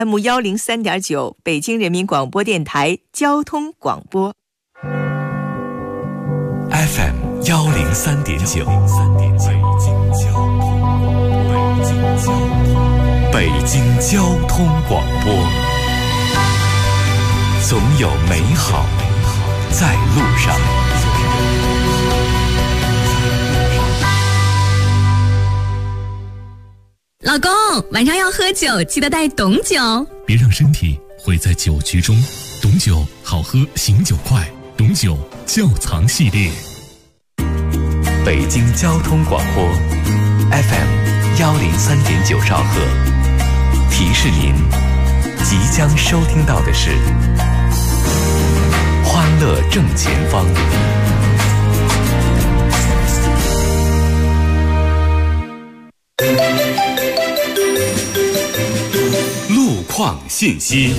FM103.9北京人民广播电台交通广播。 FM103.9北京交通广播，总有美好在路上。 老公，晚上要喝酒，记得带董酒， 别让身体毁在酒局中。董酒好喝，醒酒快。董酒窖藏系列。 北京交通广播 FM103.9兆赫，提示您即将收听到的是欢乐正前方。路况信息。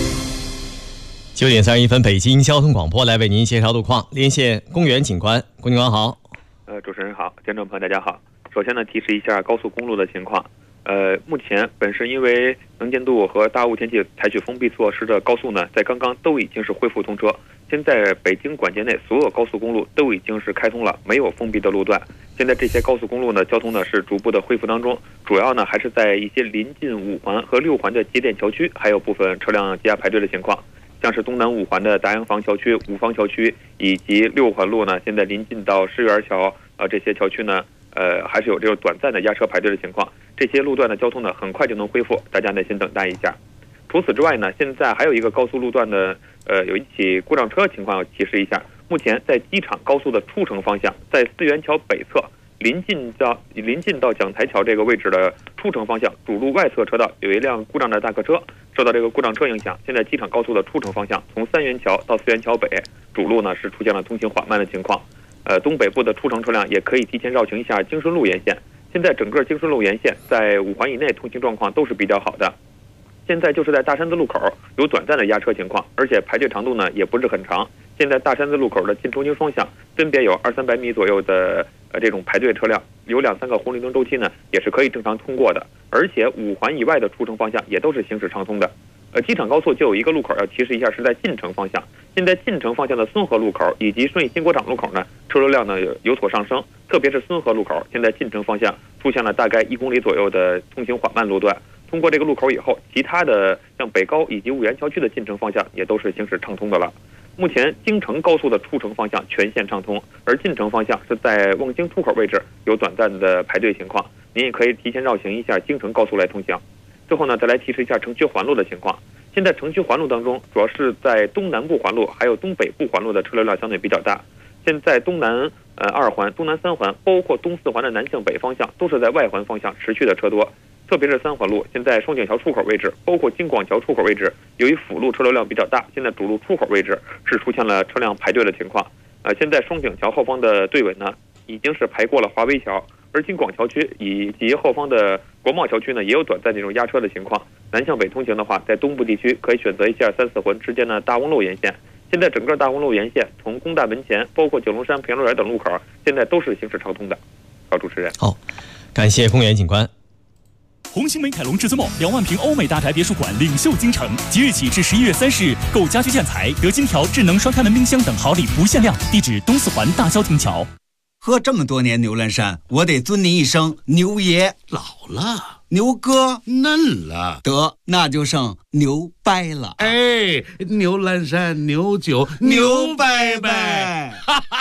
9点31分，北京交通广播来为您介绍路况。连线公园警官，龚警官好。 主持人好，听众朋友大家好。首先呢，提示一下高速公路的情况。目前本市因为能见度和大雾天气采取封闭措施的高速呢，在刚刚都已经是恢复通车。现在北京管界内所有高速公路都已经是开通了，没有封闭的路段。现在这些高速公路呢，交通呢是逐步的恢复当中，主要呢还是在一些临近5环和6环的节点桥区，还有部分车辆积压排队的情况。像是东南5环的达洋坊桥区、五坊桥区以及6环路呢，现在临近到石园桥这些桥区呢，还是有这种短暂的压车排队的情况。这些路段的交通呢，很快就能恢复，大家呢先等待一下。除此之外呢，现在还有一个高速路段的有一起故障车情况要提示一下。目前在机场高速的出城方向，在四元桥北侧临近到讲台桥这个位置的出城方向主路外侧车道有一辆故障的大客车，受到这个故障车影响，现在机场高速的出城方向从三元桥到四元桥北主路呢是出现了通行缓慢的情况。东北部的出城车辆也可以提前绕行一下京顺路沿线。现在整个京顺路沿线在5环以内通行状况都是比较好的。现在就是在大山子路口有短暂的压车情况，而且排队长度呢也不是很长。现在大山子路口的进出京双向分别有200-300米左右的这种排队车辆，有2-3个红绿灯周期呢也是可以正常通过的，而且5环以外的出城方向也都是行驶畅通的。机场高速就有一个路口要提示一下，是在进城方向。现在进城方向的孙河路口以及顺义新国场路口呢，车流量呢有所上升，特别是孙河路口，现在进城方向出现了大概1公里左右的通行缓慢路段。通过这个路口以后，其他的像北高以及五原桥区的进城方向也都是行驶畅通的了。目前京承高速的出城方向全线畅通，而进城方向是在望京出口位置有短暂的排队情况，您也可以提前绕行一下京承高速来通行。最后呢，再来提示一下城区环路的情况。现在城区环路当中，主要是在东南部环路还有东北部环路的车流量相对比较大。现在东南2环、东南3环，包括东4环的南向北方向，都是在外环方向持续的车多。特别是3环路，现在双井桥出口位置，包括京广桥出口位置，由于辅路车流量比较大，现在主路出口位置是出现了车辆排队的情况。现在双井桥后方的队尾呢，已经是排过了华威桥，而京广桥区以及后方的国贸桥区呢，也有短暂这种压车的情况。南向北通行的话，在东部地区可以选择一下3、4环之间的大翁路沿线。现在整个大翁路沿线，从工大门前，包括九龙山培乐园等路口，现在都是行驶畅通的。好，主持人。 好，感谢公园警官。 红星美凯龙至尊梦2万平欧美大宅别墅馆领袖京城，即日起至11月30日，购家居建材得金条、智能双开门冰箱等好礼不限量。地址东4环大郊亭桥。 喝这么多年牛栏山，我得尊您一声牛爷。 老了， 牛哥嫩了， 得那就剩牛掰了。 哎，牛栏山牛酒牛掰掰。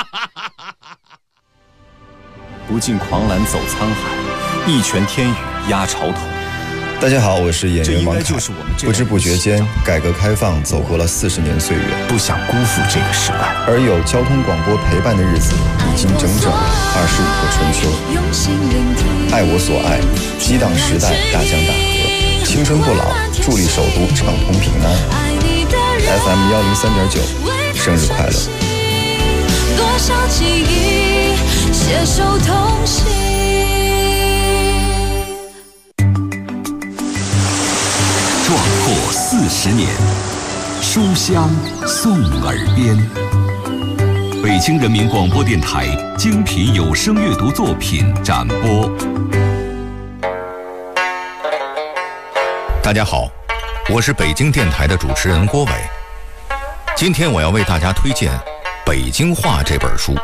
不尽狂澜走沧海，一拳天宇压潮头。 大家好，我是演员王凯。不知不觉间，改革开放走过了40年岁月， 不想辜负这个时代。 而有交通广播陪伴的日子，已经整整25个春秋。爱我所爱，激荡时代大江大河，青春不老，助力首都畅通平安。FM103.9，生日快乐！ 多少记忆携手同行。 壮阔40年，书香送耳边。北京人民广播电台精品有声阅读作品展播。 大家好， 我是北京电台的主持人郭伟。今天我要为大家推荐《北京话》这本书。《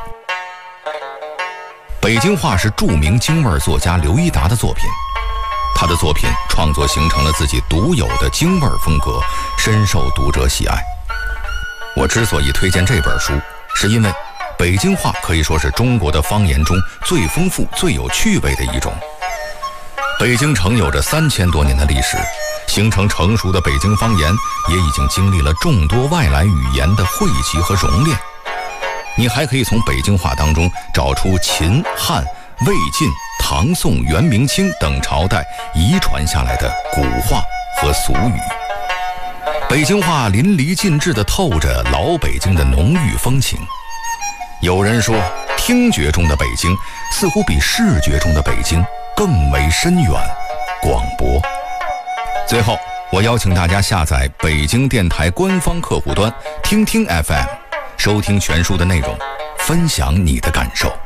北京话》是著名京味作家刘一达的作品，他的作品创作形成了自己独有的京味风格，深受读者喜爱。我之所以推荐这本书，是因为北京话可以说是中国的方言中最丰富、最有趣味的一种。北京城有着3000多年的历史，形成成熟的北京方言也已经经历了众多外来语言的汇集和熔炼。你还可以从北京话当中找出秦、汉、魏晋、唐宋、元、明清等朝代遗传下来的古话和俗语。北京话淋漓尽致地透着老北京的浓郁风情。有人说，听觉中的北京似乎比视觉中的北京更为深远、广博。最后，我邀请大家下载北京电台官方客户端听听 FM， 收听全书的内容，分享你的感受。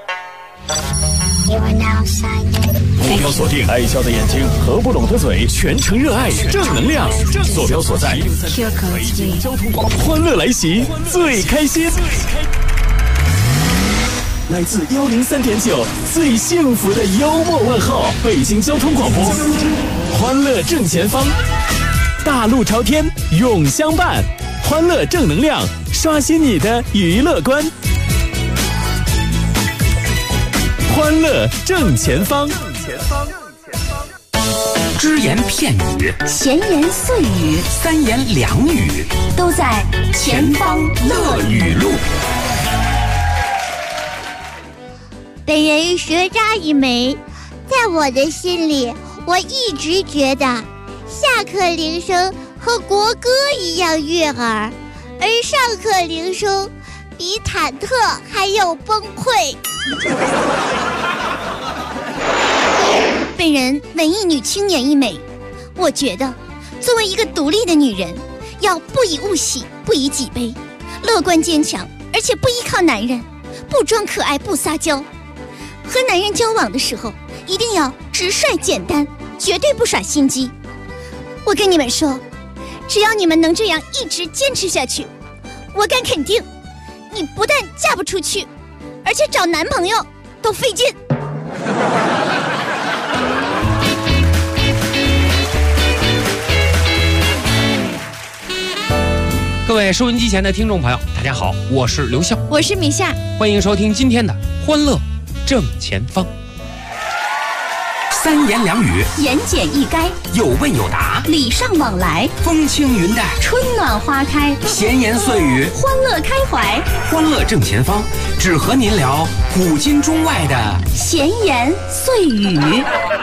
目标锁定，爱笑的眼睛和不拢的嘴，全程热爱，正能量。坐标所在，北京交通广播，欢乐来袭，最开心。来自103.9，最幸福的幽默问候，北京交通广播，欢乐正前方，大路朝天，永相伴，欢乐正能量，刷新你的娱乐观。欢乐正前方， 只言片语， 闲言碎语， 三言两语， 都在前方乐语录。 本人舌扎一枚，在我的心里，我一直觉得下课铃声和国歌一样悦耳，而上课铃声比忐忑还要崩溃。 本人文艺女青年一枚，我觉得作为一个独立的女人，要不以物喜，不以己悲，乐观坚强，而且不依靠男人，不装可爱，不撒娇。和男人交往的时候，一定要直率简单，绝对不耍心机。我跟你们说，只要你们能这样一直坚持下去，我敢肯定，你不但嫁不出去，而且找男朋友都费劲。 各位收音机前的听众朋友，大家好，我是刘笑， 我是米夏， 欢迎收听今天的欢乐正前方。三言两语， 言简意赅， 有问有答， 礼尚往来， 风轻云淡， 春暖花开， 闲言碎语， 欢乐开怀。 欢乐正前方，只和您聊古今中外的闲言碎语。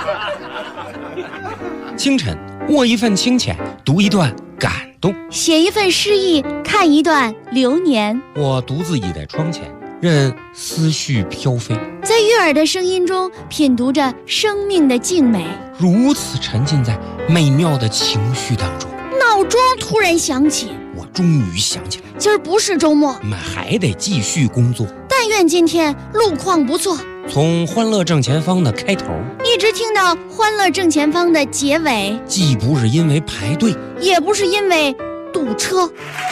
清晨，握一份清浅，读一段感动， 写一份诗意，看一段流年。 我独自倚在窗前，任思绪飘飞， 在悦耳的声音中品读着生命的静美， 如此沉浸在美妙的情绪当中。 闹钟突然响起， 我终于想起来， 今儿不是周末， 我们还得继续工作。 但愿今天路况不错。 从欢乐正前方的开头， 一直听到欢乐正前方的结尾， 既不是因为排队， 也不是因为堵车。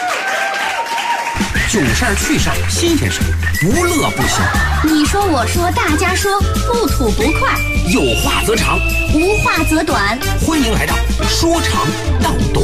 囧事儿趣事儿新鲜事儿，不乐不行。 你说我说大家说，不吐不快， 有话则长， 无话则短。 欢迎来到说长道短。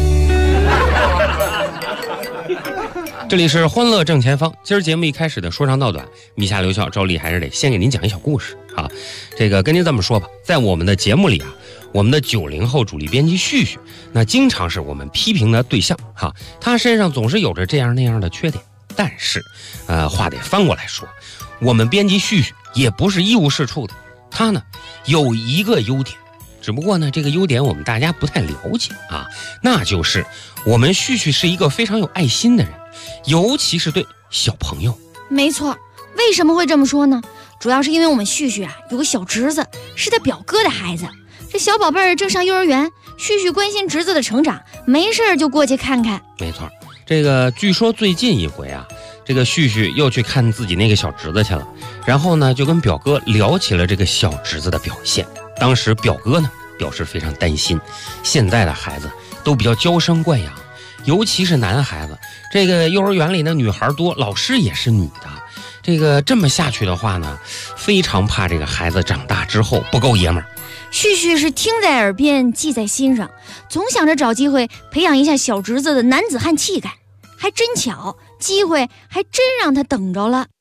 这里是欢乐正前方，今儿节目一开始的说长道短，米夏刘笑照例还是得先给您讲一小故事啊。这个跟您这么说吧，在我们的节目里啊，我们的90后主力编辑旭旭，那经常是我们批评的对象哈。他身上总是有着这样那样的缺点，但是话得翻过来说，我们编辑旭旭也不是一无是处的，他呢有一个优点，只不过呢这个优点我们大家不太了解啊，那就是我们旭旭是一个非常有爱心的人，尤其是对小朋友。 没错，为什么会这么说呢？主要是因为我们旭旭啊有个小侄子，是他表哥的孩子。这小宝贝儿正上幼儿园，旭旭关心侄子的成长，没事就过去看看。 没错，这个据说最近一回啊，这个旭旭又去看自己那个小侄子去了，然后呢就跟表哥聊起了这个小侄子的表现。当时表哥呢表示非常担心，现在的孩子都比较娇生惯养，尤其是男孩子。这个幼儿园里的女孩多，老师也是女的。这么下去的话呢，非常怕这个孩子长大之后不够爷们儿。 旭旭是听在耳边，记在心上，总想着找机会培养一下小侄子的男子汉气概。还真巧，机会还真让他等着了。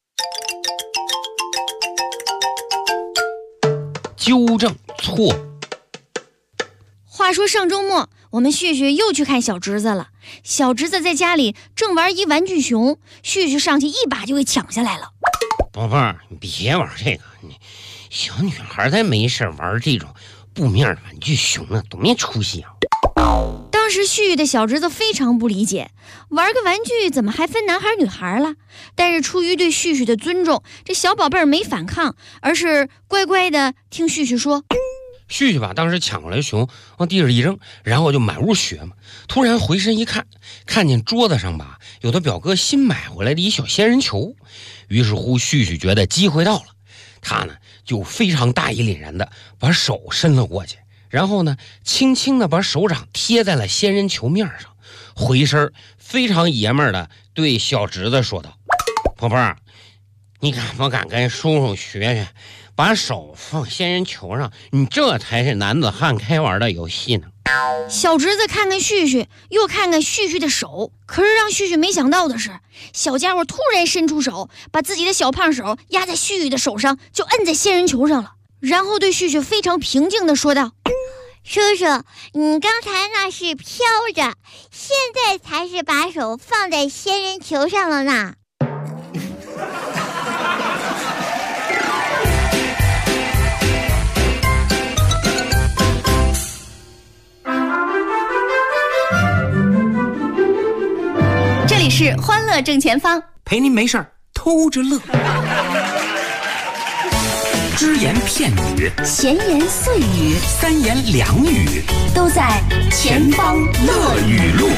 纠正错。 话说上周末，我们旭旭又去看小侄子了。小侄子在家里正玩一玩具熊，旭旭上去一把就给抢下来了。 宝贝儿，你别玩这个，小女孩才没事玩这种布面玩具熊呢，多没出息啊！ 当时旭旭的小侄子非常不理解，玩个玩具怎么还分男孩女孩了？但是出于对旭旭的尊重，这小宝贝儿没反抗，而是乖乖的听旭旭说。 旭旭吧，当时抢过来熊往地上一扔，然后就满屋血嘛。突然回身一看，看见桌子上吧有他表哥新买回来的一小仙人球。于是乎，旭旭觉得机会到了，他呢就非常大义凛然的把手伸了过去，然后呢轻轻的把手掌贴在了仙人球面上，回身非常爷们儿的对小侄子说道：“宝贝儿，你敢不敢跟叔叔学学？把手放仙人球上，你这才是男子汉该玩的游戏呢。” 小侄子看看旭旭，又看看旭旭的手，可是让旭旭没想到的是，小家伙突然伸出手，把自己的小胖手压在旭旭的手上，就摁在仙人球上了，然后对旭旭非常平静地说道：“ 叔叔，你刚才那是飘着，现在才是把手放在仙人球上了呢。” 这里是欢乐正前方， 陪您没事儿偷着乐。只言片语， 闲言碎语， 三言两语， 都在前方乐语录。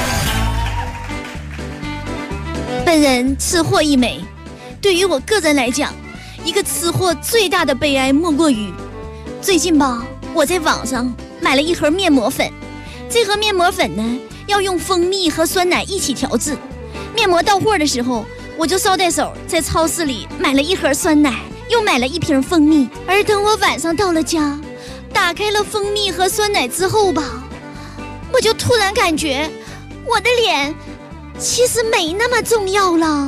本人吃货一枚，对于我个人来讲，一个吃货最大的悲哀莫过于，最近吧，我在网上买了一盒面膜粉，这盒面膜粉呢，要用蜂蜜和酸奶一起调制。面膜到货的时候，我就捎带手在超市里买了一盒酸奶，又买了一瓶蜂蜜。而等我晚上到了家，打开了蜂蜜和酸奶之后吧，我就突然感觉我的脸其实没那么重要了。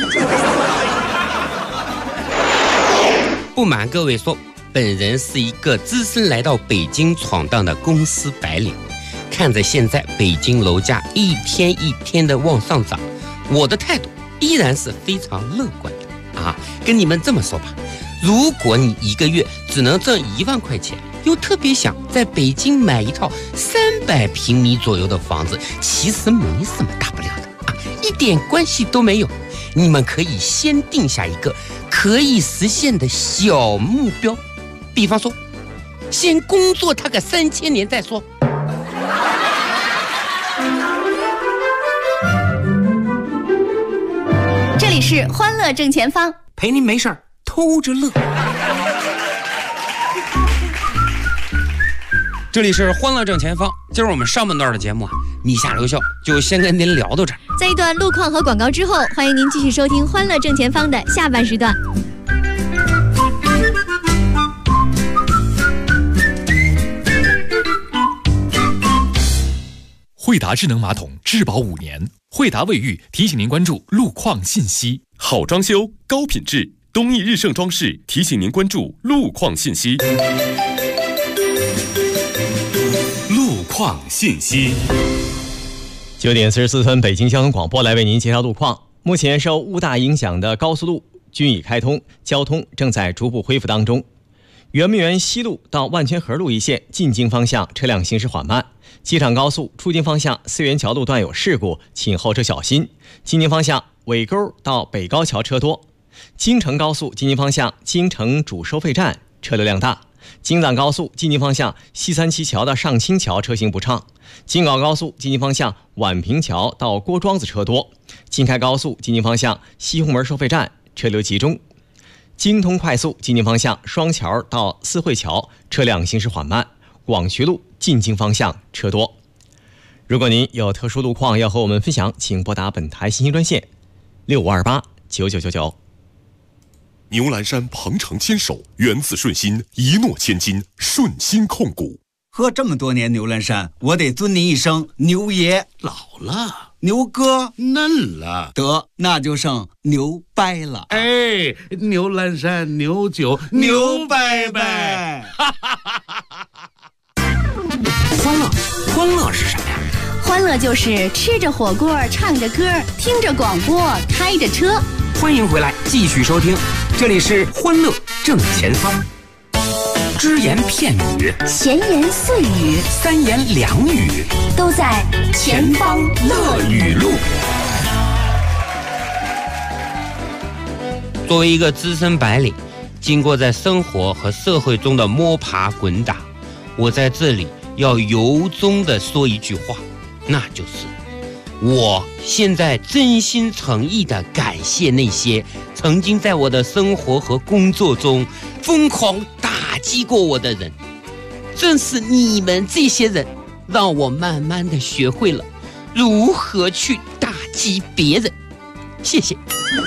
不瞒各位说，本人是一个只身来到北京闯荡的公司白领，看着现在北京楼价一天一天的往上涨，我的态度依然是非常乐观的啊！跟你们这么说吧，如果你一个月只能挣1万块钱，又特别想在北京买一套300平米左右的房子，其实没什么大不了的啊，一点关系都没有。你们可以先定下一个可以实现的小目标，比方说，先工作他个3000年再说。 这里是欢乐正前方， 陪您没事儿偷着乐。 这里是欢乐正前方，今儿我们上半段的节目啊，米夏留校就先跟您聊到这儿。 在一段路况和广告之后，欢迎您继续收听欢乐正前方的下半时段。 惠达智能马桶质保5年，惠达卫浴提醒您关注路况信息。 好装修，高品质，东义日盛装饰提醒您关注路况信息。路况信息。 9点44分，北京交通广播来为您介绍路况。目前受雾大影响的高速路均已开通，交通正在逐步恢复当中。圆明园西路到万泉河路一线进京方向车辆行驶缓慢，机场高速出京方向思源桥路段有事故，请后车小心。进京方向尾沟到北高桥车多。京承高速进京方向京承主收费站车流量大。京藏高速进京方向西三七桥到上清桥车行不畅。京广高速进京方向宛平桥到郭庄子车多。京开高速进京方向西红门收费站车流集中。京通快速进京方向双桥到四惠桥车辆行驶缓慢，广渠路进京方向车多。 如果您有特殊路况要和我们分享，请拨打本台信息专线65289999。 牛栏山鹏程牵手，源自顺心，一诺千金，顺心控股。 喝这么多年牛栏山，我得尊您一声牛爷。 老了， 牛哥嫩了， 得那就剩牛掰了。 哎，牛栏山牛酒牛掰掰。 欢乐是什么呀？ 欢乐就是吃着火锅，唱着歌，听着广播，开着车。 欢迎回来，继续收听，这里是欢乐正前方。只言片语， 闲言碎语， 三言两语， 都在前方乐语录。 作为一个资深白领，经过在生活和社会中的摸爬滚打，我在这里要由衷的说一句话，那就是我现在真心诚意的感谢那些曾经在我的生活和工作中疯狂打击过我的人。正是你们这些人，让我慢慢的学会了如何去打击别人。谢谢。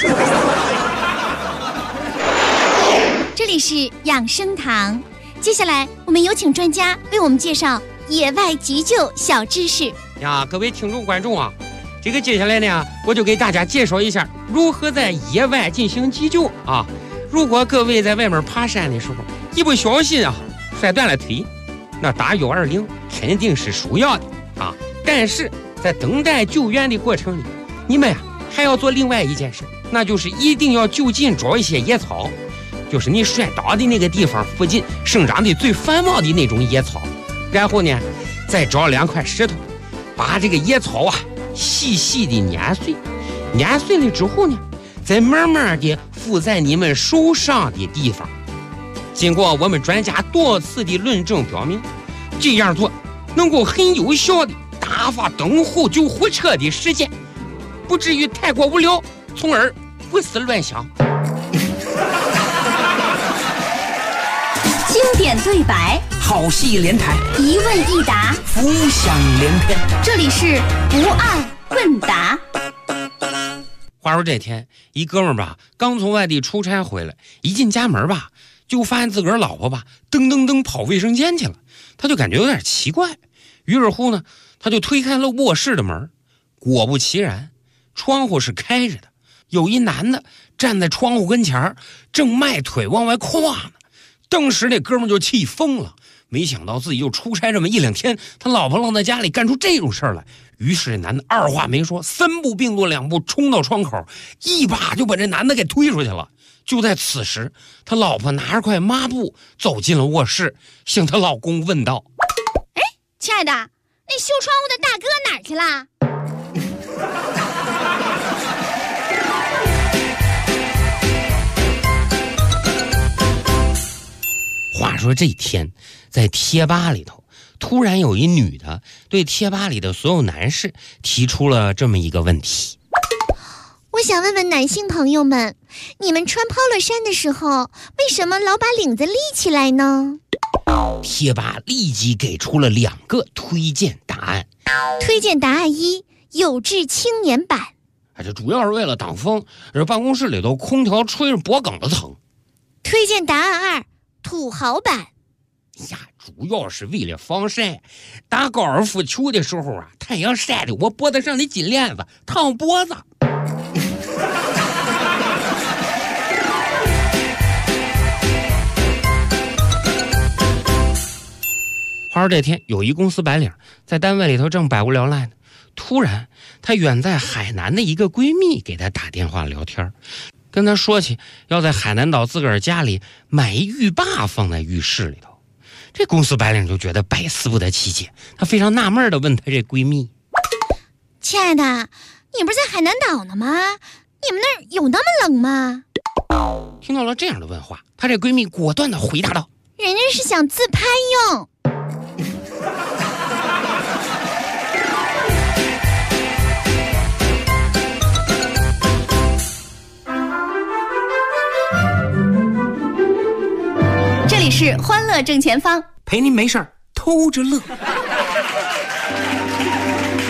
这里是养生堂，接下来我们有请专家为我们介绍野外急救小知识。 呀，各位听众观众啊，这个接下来呢，我就给大家介绍一下如何在野外进行急救啊。如果各位在外面爬山的时候一不小心啊摔断了腿，那打120肯定是首要的啊。但是在等待救援的过程里，你们呀还要做另外一件事，那就是一定要就近找一些野草，就是你摔倒的那个地方附近生长的最繁茂的那种野草，然后呢再找2块石头，把这个野草啊细细的碾碎，碾碎了之后呢，再慢慢的敷在你们受伤的地方。经过我们专家多次的论证表明，这样做能够很有效的打发等候救护车的时间，不至于太过无聊，从而胡思乱想。 经典对白， 好戏连台， 一问一答， 浮想联翩。 这里是不二问答。 话说这天，一哥们儿吧，刚从外地出差回来，一进家门吧，就发现自个儿老婆吧，噔噔噔跑卫生间去了。他就感觉有点奇怪，于是乎呢，他就推开了卧室的门，果不其然，窗户是开着的，有一男的站在窗户跟前，正迈腿往外跨呢。当时那哥们就气疯了，没想到自己就出差这么1-2天，他老婆愣在家里干出这种事儿来。于是这男的二话没说，3步并作2步冲到窗口，一把就把这男的给推出去了。就在此时，他老婆拿着块抹布走进了卧室，向她老公问道： 哎，亲爱的，那修窗户的大哥哪儿去了？ 话说这天，在贴吧里头，突然有一女的对贴吧里的所有男士提出了这么一个问题： 我想问问男性朋友们，你们穿 polo 衫的时候，为什么老把领子立起来呢？ 贴吧立即给出了2个推荐答案。 推荐答案1：有志青年版。 这主要是为了挡风，这办公室里头空调吹着脖梗子疼。 推荐答案2：土豪版。 呀，主要是为了防晒。打高尔夫球的时候啊，太阳晒的我脖子上的金链子烫脖子。话说这天，有一公司白领在单位里头正百无聊赖呢，突然她远在海南的一个闺蜜给她打电话聊天，跟她说起要在海南岛自个儿家里买一浴霸放在浴室里头。这公司白领就觉得百思不得其解，她非常纳闷地问她这闺蜜： 亲爱的，你不是在海南岛呢吗？你们那儿有那么冷吗？ 听到了这样的问话，她这闺蜜果断地回答道： 人家是想自拍用。 这里是欢乐正前方， 陪您没事儿偷着乐。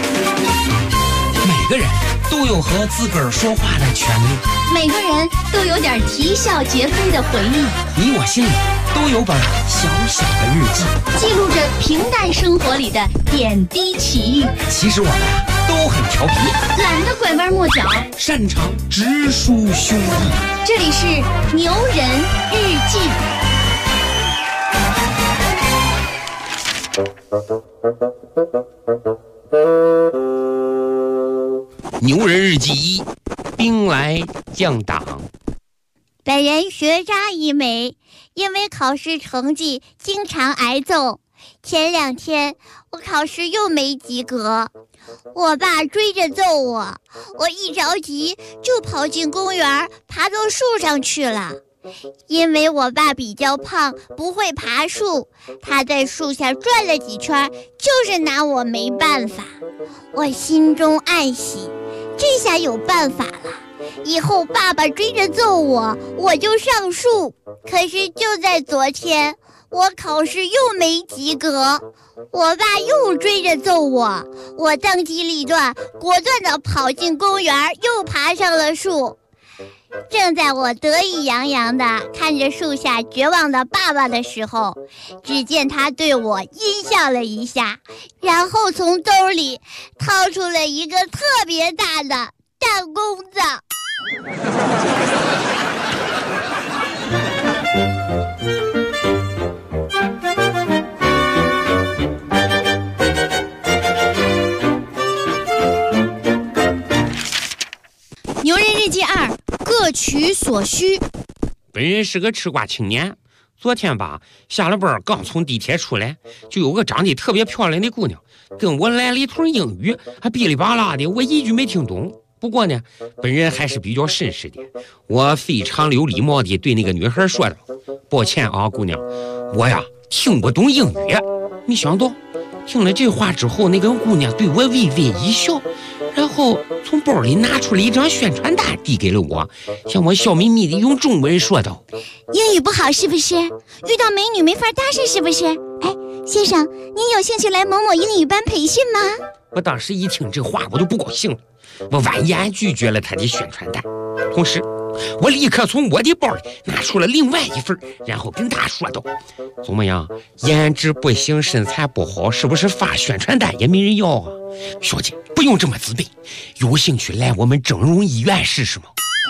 个人都有和自个儿说话的权利， 每个人都有点啼笑皆非的回忆， 你我心里都有本小小的日记， 记录着平淡生活里的点滴奇遇。 其实我们都很调皮， 懒得拐弯抹角， 擅长直抒胸臆。 这里是牛人日记。 牛人日记1，兵来将挡。 本人学渣一枚，因为考试成绩经常挨揍。前2天我考试又没及格，我爸追着揍我，我一着急就跑进公园，爬到树上去了。因为我爸比较胖，不会爬树，他在树下转了几圈，就是拿我没办法。我心中暗喜，这下有办法了，以后爸爸追着揍我，我就上树。可是就在昨天，我考试又没及格，我爸又追着揍我，我当机立断，果断地跑进公园，又爬上了树。正在我得意洋洋地看着树下绝望的爸爸的时候，只见他对我阴笑了一下，然后从兜里掏出了一个特别大的弹弓子。 牛人日记2，各取所需。 本人是个吃瓜青年，昨天吧下了班刚从地铁出来，就有个长得特别漂亮的姑娘跟我来了一通英语，还哔哩吧啦的，我一句没听懂。不过呢，本人还是比较绅士的，我非常有礼貌地对那个女孩说道：“抱歉啊，姑娘，我呀听不懂英语。”没想到听了这话之后，那个姑娘对我微微一笑，然后从包里拿出了一张宣传单递给了我，向我笑眯眯地用中文说道：“ 英语不好是不是？遇到美女没法搭讪是不是？哎，先生，您有兴趣来某某英语班培训吗？” 我当时一听这话，我就不高兴了，我婉言拒绝了他的宣传单，同时我立刻从我的包里拿出了另外一份，然后跟他说道：“怎么样，颜值不行，身材不好，是不是发宣传单也没人要啊？小姐，不用这么自卑，有兴趣来我们整容医院试试吗？”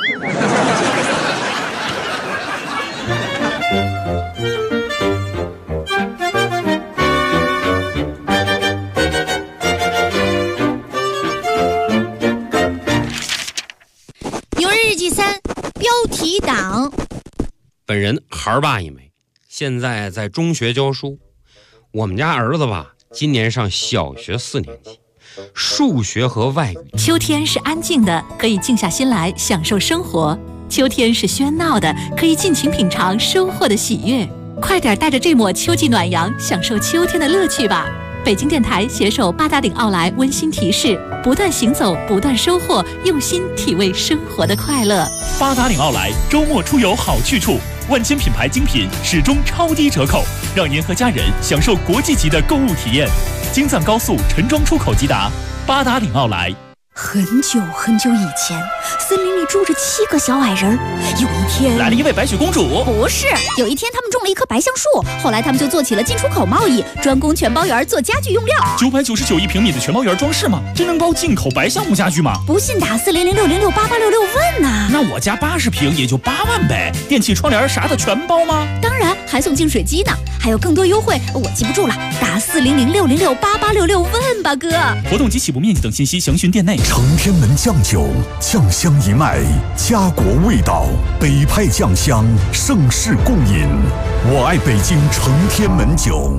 标题党。 本人孩爸一枚，现在在中学教书。我们家儿子吧，今年上小学4年级，数学和外语。 秋天是安静的，可以静下心来享受生活；秋天是喧闹的，可以尽情品尝收获的喜悦。快点带着这抹秋季暖阳，享受秋天的乐趣吧！北京电台携手八达岭奥莱温馨提示：不断行走，不断收获，用心体味生活的快乐。 八达岭奥莱周末出游好去处，万千品牌精品始终超低折扣，让您和家人享受国际级的购物体验。京藏高速陈庄出口即达，八达岭奥莱。 很久很久以前，森林里住着7个小矮人。有一天， 来了一位白雪公主。 不是，有一天他们种了一棵白橡树，后来他们就做起了进出口贸易，专攻全包园做家具用料。 999一平米的全包园装饰吗？真能包进口白橡木家具吗？ 不信打40060688866问呐。 那我家80平也就8万呗，电器窗帘啥的全包吗？ 当然，还送净水机呢，还有更多优惠，我记不住了，打40060688866问吧，哥。 活动及起步面积等信息详询店内。 承天门酱酒，酱香一脉，家国味道，北派酱香，盛世共饮。我爱北京承天门酒。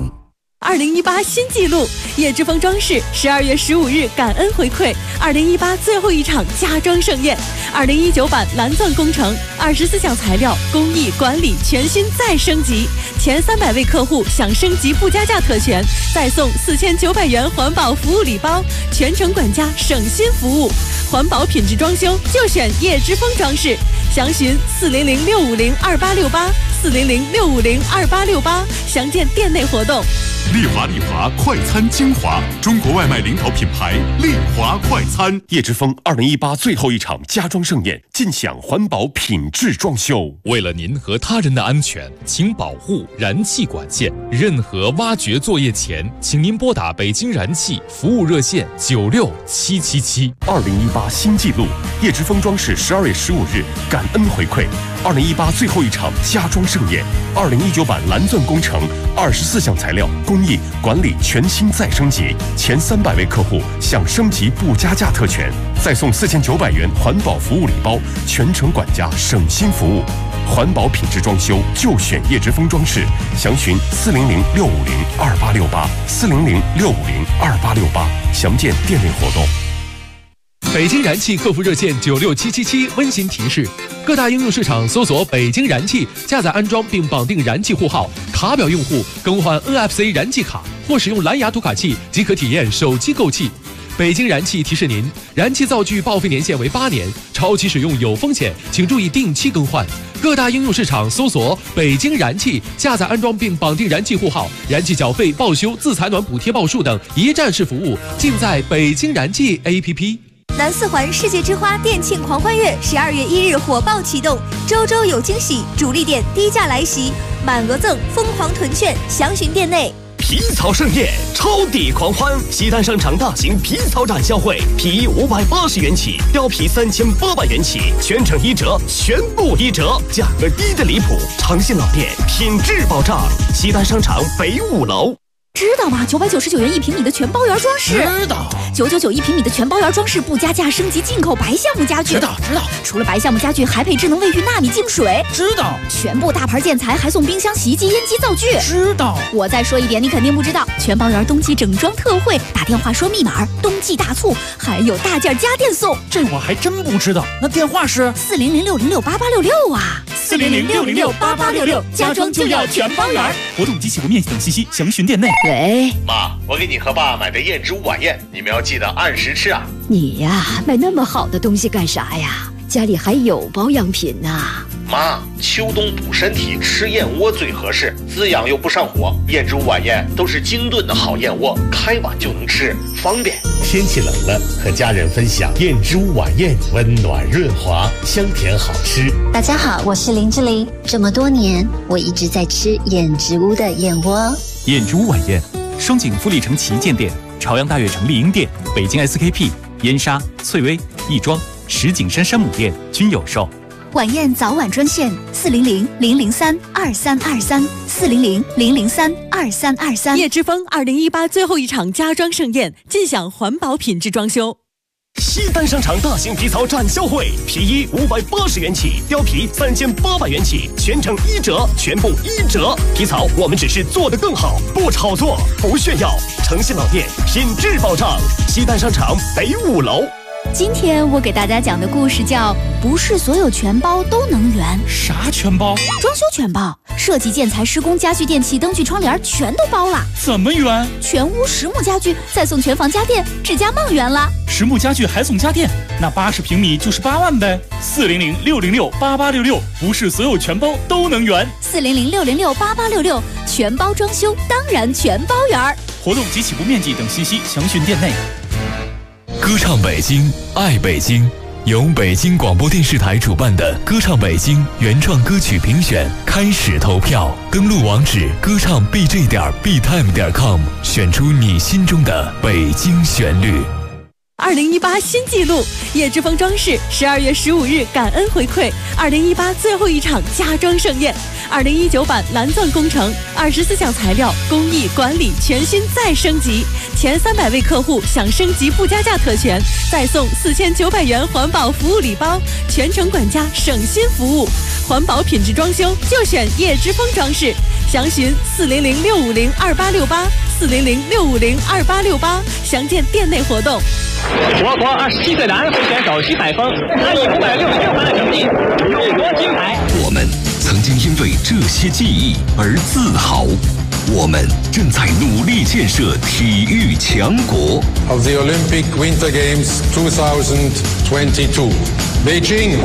2018新纪录，叶之峰装饰12月15日感恩回馈2018最后一场家装盛宴，2019版蓝钻工程24项材料工艺管理全新再升级，前300位客户享升级不加价特权，再送4900元环保服务礼包，全程管家省心服务，环保品质装修就选叶之峰装饰，详询4006502886400650288，详见店内活动。 丽华快餐精华，中国外卖领导品牌丽华快餐。叶之峰2018最后一场家装盛宴，尽享环保品质装修。 为了您和他人的安全，请保护燃气管线。任何挖掘作业前，请您拨打北京燃气服务热线96777。 2018新纪录，叶之峰装饰12月15日感恩回馈。2018最后一场家装盛宴，2019版蓝钻工程24项材料工艺管理全新再升级，前300位客户享升级不加价特权，再送4900元环保服务礼包，全程管家省心服务。环保品质装修就选叶之峰装饰，详询400-650-2868，400-650-2868，详见店内活动。 北京燃气客服热线96777温馨提示：各大应用市场搜索北京燃气，下载安装并绑定燃气户号，卡表用户更换 NFC 燃气卡或使用蓝牙读卡器即可体验手机购气。北京燃气提示您，燃气灶具报废年限为8年，超期使用有风险，请注意定期更换。各大应用市场搜索北京燃气，下载安装并绑定燃气户号，燃气缴费、报修、自采暖补贴报数等一站式服务尽在北京燃气 APP。 南四环世界之花店庆狂欢月12月1日火爆启动，周周有惊喜，主力店低价来袭，满额赠，疯狂囤券，详询店内。 皮草盛宴，超抵狂欢！西单商场大型皮草展销会，皮衣580元起，貂皮3800元起，全程1折，全部1折，价格低的离谱！诚信老店，品质保障。西单商场北5楼。 知道吗？999元1平米的全包圆装饰。 知道。 9991平米的全包圆装饰不加价升级进口白橡木家具。 知道。 除了白橡木家具，还配智能卫浴纳米净水。 知道。 全部大牌建材还送冰箱、洗衣机、烟机、灶具。 知道。 我再说一点，你肯定不知道，全包圆冬季整装特惠，打电话说密码，冬季大促，还有大件家电送。 这我还真不知道。那电话是 400-606-8866啊。 400-606-8866，家装就要全包圆。活动及起步面积等信息详询店内。 喂， 妈，我给你和爸买的燕之屋晚宴，你们要记得按时吃啊。 你呀，买那么好的东西干啥呀？家里还有保养品呢。 妈，秋冬补身体，吃燕窝最合适，滋养又不上火。燕之屋晚宴都是精炖的好燕窝，开碗就能吃，方便。 天气冷了，和家人分享燕之屋晚宴，温暖润滑，香甜好吃。 大家好，我是林志玲。这么多年，我一直在吃燕之屋的燕窝。 燕之屋晚宴，双井富力城旗舰店、朝阳大悦城丽婴店、北京 SKP、燕莎、翠微、亦庄、石景山山姆店均有售。 晚宴早晚专线400-003-2323，400-003-2323。 叶之峰2018最后一场家装盛宴，尽享环保品质装修。 西单商场大型皮草展销会，皮衣580元起，貂皮3800元起，全程1折，全部1折。皮草我们只是做得更好，不炒作，不炫耀。诚信老店，品质保障。西单商场北5楼。 今天我给大家讲的故事叫不是所有全包都能圆。 啥全包？ 装修全包，设计、建材、施工、家具、电器、灯具、窗帘全都包了。 怎么圆？ 全屋实木家具，再送全房家电，指甲梦圆了。 实木家具还送家电，那80平米就是8万呗。400-606-8866，不是所有全包都能圆。 400-606-8866，全包装修当然全包圆。 活动及起步面积等信息详询店内。 歌唱北京，爱北京，由北京广播电视台主办的歌唱北京原创歌曲评选开始投票，登录网址歌唱 bj.btime.com， 选出你心中的北京旋律。 2018新纪录，叶之峰装饰12月15日感恩回馈2018最后一场家装盛宴，2019版蓝钻工程24项材料工艺管理全新再升级，前300位客户享升级不加价特权，再送4900元环保服务礼包，全程管家省心服务。环保品质装修就选叶之峰装饰，详询400-650-2868，400-650-2868，详见店内活动。 我国27岁男会选手徐载峰，他以566分的成绩勇夺金牌。 我们曾经因为这些记忆而自豪，我们正在努力建设体育强国。 Of the Olympic Winter Games 2022, Beijing。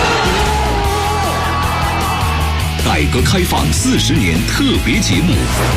改革开放40年特别节目。